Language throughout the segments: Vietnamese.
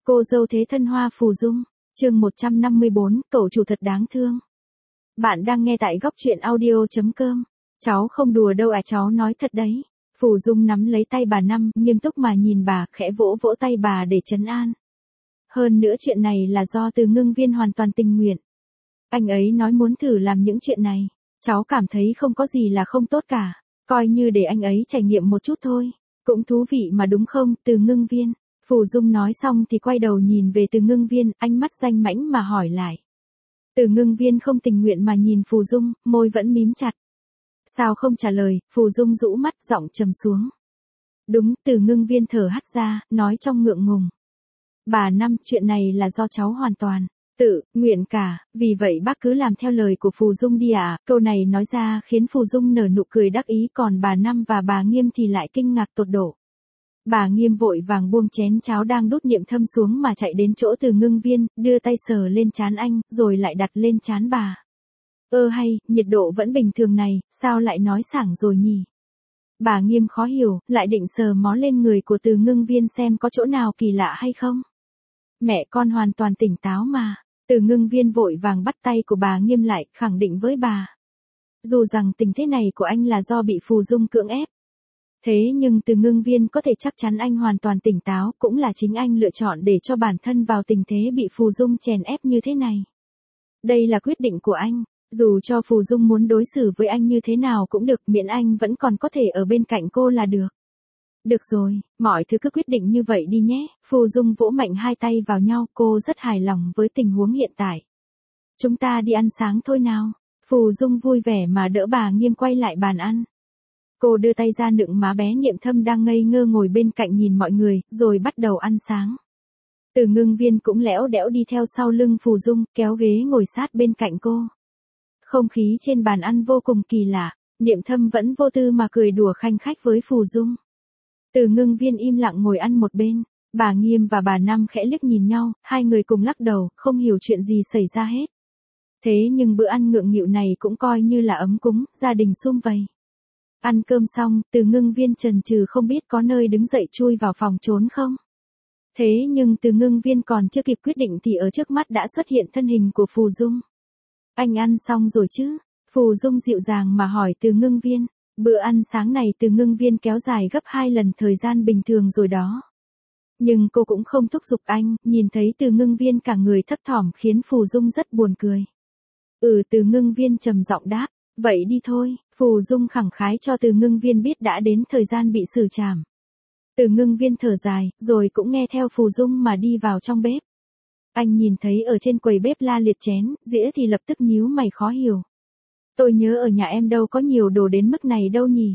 Cô dâu thế thân Hoa Phù Dung, chương 154, cậu chủ thật đáng thương. Bạn đang nghe tại góc truyện audio.com. Cháu không đùa đâu à, cháu nói thật đấy. Phù Dung nắm lấy tay bà Năm, nghiêm túc mà nhìn bà, khẽ vỗ vỗ tay bà để trấn an. Hơn nữa chuyện này là do Từ Ngưng Viên hoàn toàn tình nguyện. Anh ấy nói muốn thử làm những chuyện này. Cháu cảm thấy không có gì là không tốt cả. Coi như để anh ấy trải nghiệm một chút thôi. Cũng thú vị mà đúng không, Từ Ngưng Viên. Phù Dung nói xong thì quay đầu nhìn về Từ Ngưng Viên, ánh mắt danh mãnh mà hỏi lại. Từ Ngưng Viên không tình nguyện mà nhìn Phù Dung, môi vẫn mím chặt. Sao không trả lời, Phù Dung rũ mắt, giọng trầm xuống. Đúng, Từ Ngưng Viên thở hắt ra, nói trong ngượng ngùng. Bà Năm, chuyện này là do cháu hoàn toàn tự nguyện cả, vì vậy bác cứ làm theo lời của Phù Dung đi ạ. Câu này nói ra khiến Phù Dung nở nụ cười đắc ý, còn bà Năm và bà Nghiêm thì lại kinh ngạc tột độ. Bà Nghiêm vội vàng buông chén cháo đang đút Niệm Thâm xuống mà chạy đến chỗ Từ Ngưng Viên, đưa tay sờ lên trán anh, rồi lại đặt lên trán bà. Hay, nhiệt độ vẫn bình thường này, sao lại nói sảng rồi nhỉ? Bà Nghiêm khó hiểu, lại định sờ mó lên người của Từ Ngưng Viên xem có chỗ nào kỳ lạ hay không. Mẹ con hoàn toàn tỉnh táo mà. Từ Ngưng Viên vội vàng bắt tay của bà Nghiêm lại, khẳng định với bà. Dù rằng tình thế này của anh là do bị Phù Dung cưỡng ép. Thế nhưng Từ Ngưng Viên có thể chắc chắn anh hoàn toàn tỉnh táo, cũng là chính anh lựa chọn để cho bản thân vào tình thế bị Phù Dung chèn ép như thế này. Đây là quyết định của anh, dù cho Phù Dung muốn đối xử với anh như thế nào cũng được, miễn anh vẫn còn có thể ở bên cạnh cô là được. Được rồi, mọi thứ cứ quyết định như vậy đi nhé. Phù Dung vỗ mạnh hai tay vào nhau, cô rất hài lòng với tình huống hiện tại. Chúng ta đi ăn sáng thôi nào. Phù Dung vui vẻ mà đỡ bà Nghiêm quay lại bàn ăn. Cô đưa tay ra nựng má bé Niệm Thâm đang ngây ngơ ngồi bên cạnh nhìn mọi người, rồi bắt đầu ăn sáng. Từ Ngưng Viên cũng lẽo đẽo đi theo sau lưng Phù Dung, kéo ghế ngồi sát bên cạnh cô. Không khí trên bàn ăn vô cùng kỳ lạ, Niệm Thâm vẫn vô tư mà cười đùa khanh khách với Phù Dung. Từ Ngưng Viên im lặng ngồi ăn một bên, bà Nghiêm và bà Năm khẽ liếc nhìn nhau, hai người cùng lắc đầu, không hiểu chuyện gì xảy ra hết. Thế nhưng bữa ăn ngượng nghịu này cũng coi như là ấm cúng, gia đình sum vầy. Ăn cơm xong, Từ Ngưng Viên chần chừ không biết có nơi đứng dậy chui vào phòng trốn không. Thế nhưng Từ Ngưng Viên còn chưa kịp quyết định thì ở trước mắt đã xuất hiện thân hình của Phù Dung. Anh ăn xong rồi chứ? Phù Dung dịu dàng mà hỏi Từ Ngưng Viên. Bữa ăn sáng này Từ Ngưng Viên kéo dài gấp 2 lần thời gian bình thường rồi đó. Nhưng cô cũng không thúc giục anh, nhìn thấy Từ Ngưng Viên cả người thấp thỏm khiến Phù Dung rất buồn cười. Từ Ngưng Viên trầm giọng đáp, vậy đi thôi. Phù Dung khẳng khái cho Từ Ngưng Viên biết đã đến thời gian bị xử trảm. Từ Ngưng Viên thở dài, rồi cũng nghe theo Phù Dung mà đi vào trong bếp. Anh nhìn thấy ở trên quầy bếp la liệt chén, dĩa thì lập tức nhíu mày khó hiểu. Tôi nhớ ở nhà em đâu có nhiều đồ đến mức này đâu nhỉ?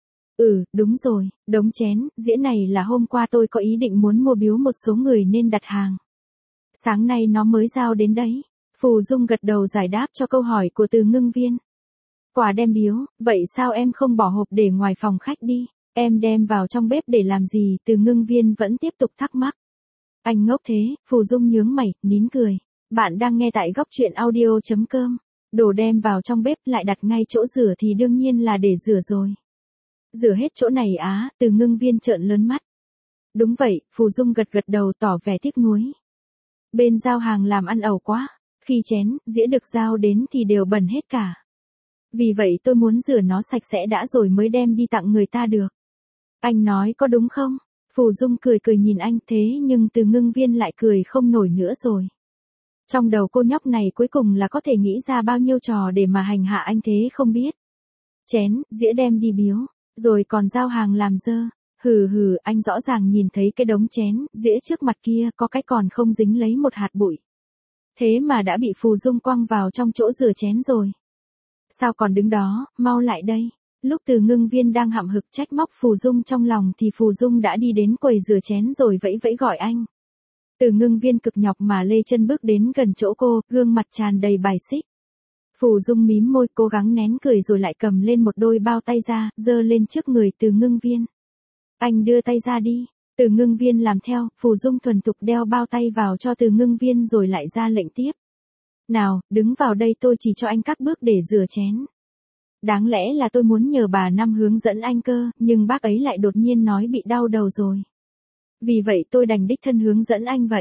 Đúng rồi, đống chén, dĩa này là hôm qua tôi có ý định muốn mua biếu một số người nên đặt hàng. Sáng nay nó mới giao đến đấy. Phù Dung gật đầu giải đáp cho câu hỏi của Từ Ngưng Viên. Quà đem biếu, vậy sao em không bỏ hộp để ngoài phòng khách đi? Em đem vào trong bếp để làm gì? Từ Ngưng Viên vẫn tiếp tục thắc mắc. Anh ngốc thế, Phù Dung nhướng mày, nín cười. Bạn đang nghe tại góc truyện audio.com. Đồ đem vào trong bếp lại đặt ngay chỗ rửa thì đương nhiên là để rửa rồi. Rửa hết chỗ này á? Từ Ngưng Viên trợn lớn mắt. Đúng vậy, Phù Dung gật gật đầu tỏ vẻ tiếc nuối. Bên giao hàng làm ăn ẩu quá, khi chén, dĩa được giao đến thì đều bẩn hết cả. Vì vậy tôi muốn rửa nó sạch sẽ đã rồi mới đem đi tặng người ta được. Anh nói có đúng không? Phù Dung cười cười nhìn anh, thế nhưng Từ Ngưng Viên lại cười không nổi nữa rồi. Trong đầu cô nhóc này cuối cùng là có thể nghĩ ra bao nhiêu trò để mà hành hạ anh thế không biết. Chén, dĩa đem đi biếu, rồi còn giao hàng làm dơ. Anh rõ ràng nhìn thấy cái đống chén, dĩa trước mặt kia có cái còn không dính lấy một hạt bụi. Thế mà đã bị Phù Dung quăng vào trong chỗ rửa chén rồi. Sao còn đứng đó, mau lại đây. Lúc Từ Ngưng Viên đang hậm hực trách móc Phù Dung trong lòng thì Phù Dung đã đi đến quầy rửa chén rồi vẫy vẫy gọi anh. Từ Ngưng Viên cực nhọc mà lê chân bước đến gần chỗ cô, gương mặt tràn đầy bài xích. Phù Dung mím môi cố gắng nén cười rồi lại cầm lên một đôi bao tay ra, giơ lên trước người Từ Ngưng Viên. Anh đưa tay ra đi. Từ Ngưng Viên làm theo, Phù Dung thuần thục đeo bao tay vào cho Từ Ngưng Viên rồi lại ra lệnh tiếp. Nào, đứng vào đây tôi chỉ cho anh các bước để rửa chén. Đáng lẽ là tôi muốn nhờ bà Năm hướng dẫn anh cơ, nhưng bác ấy lại đột nhiên nói bị đau đầu rồi. Vì vậy tôi đành đích thân hướng dẫn anh vậy.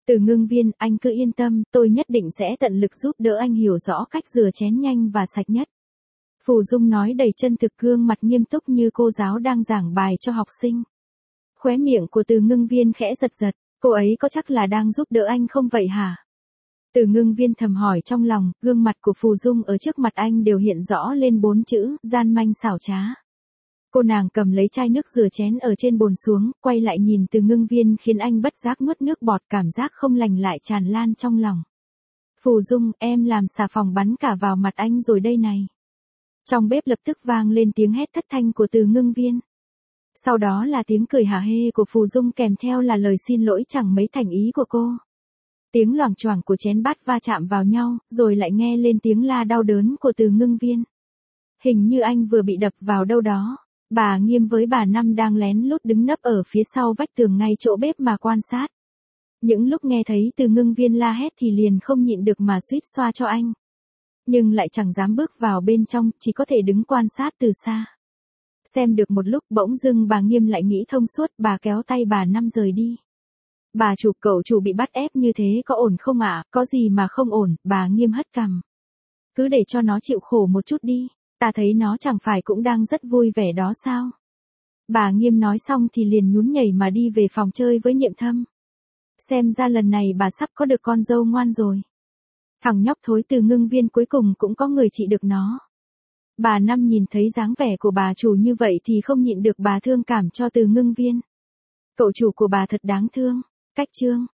Từ Ngưng Viên, anh cứ yên tâm, tôi nhất định sẽ tận lực giúp đỡ anh hiểu rõ cách rửa chén nhanh và sạch nhất. Phù Dung nói đầy chân thực, gương mặt nghiêm túc như cô giáo đang giảng bài cho học sinh. Khóe miệng của Từ Ngưng Viên khẽ giật giật, cô ấy có chắc là đang giúp đỡ anh không vậy hả? Từ Ngưng Viên thầm hỏi trong lòng, gương mặt của Phù Dung ở trước mặt anh đều hiện rõ lên 4 chữ, gian manh xảo trá. Cô nàng cầm lấy chai nước rửa chén ở trên bồn xuống, quay lại nhìn Từ Ngưng Viên khiến anh bất giác nuốt nước bọt, cảm giác không lành lại tràn lan trong lòng. Phù Dung, em làm xà phòng bắn cả vào mặt anh rồi đây này. Trong bếp lập tức vang lên tiếng hét thất thanh của Từ Ngưng Viên. Sau đó là tiếng cười hả hê của Phù Dung kèm theo là lời xin lỗi chẳng mấy thành ý của cô. Tiếng loảng choảng của chén bát va chạm vào nhau, rồi lại nghe lên tiếng la đau đớn của Từ Ngưng Viên. Hình như anh vừa bị đập vào đâu đó. Bà Nghiêm với bà Năm đang lén lút đứng nấp ở phía sau vách tường ngay chỗ bếp mà quan sát. Những lúc nghe thấy Từ Ngưng Viên la hét thì liền không nhịn được mà suýt xoa cho anh. Nhưng lại chẳng dám bước vào bên trong, chỉ có thể đứng quan sát từ xa. Xem được một lúc bỗng dưng bà Nghiêm lại nghĩ thông suốt, bà kéo tay bà Năm rời đi. Bà chủ, cậu chủ bị bắt ép như thế có ổn không ạ? Có gì mà không ổn, bà Nghiêm hất cằm. Cứ để cho nó chịu khổ một chút đi, ta thấy nó chẳng phải cũng đang rất vui vẻ đó sao? Bà Nghiêm nói xong thì liền nhún nhảy mà đi về phòng chơi với Niệm Thâm. Xem ra lần này bà sắp có được con dâu ngoan rồi. Thằng nhóc thối Từ Ngưng Viên cuối cùng cũng có người trị được nó. Bà Năm nhìn thấy dáng vẻ của bà chủ như vậy thì không nhịn được bà thương cảm cho Từ Ngưng Viên. Cậu chủ của bà thật đáng thương. Cách chương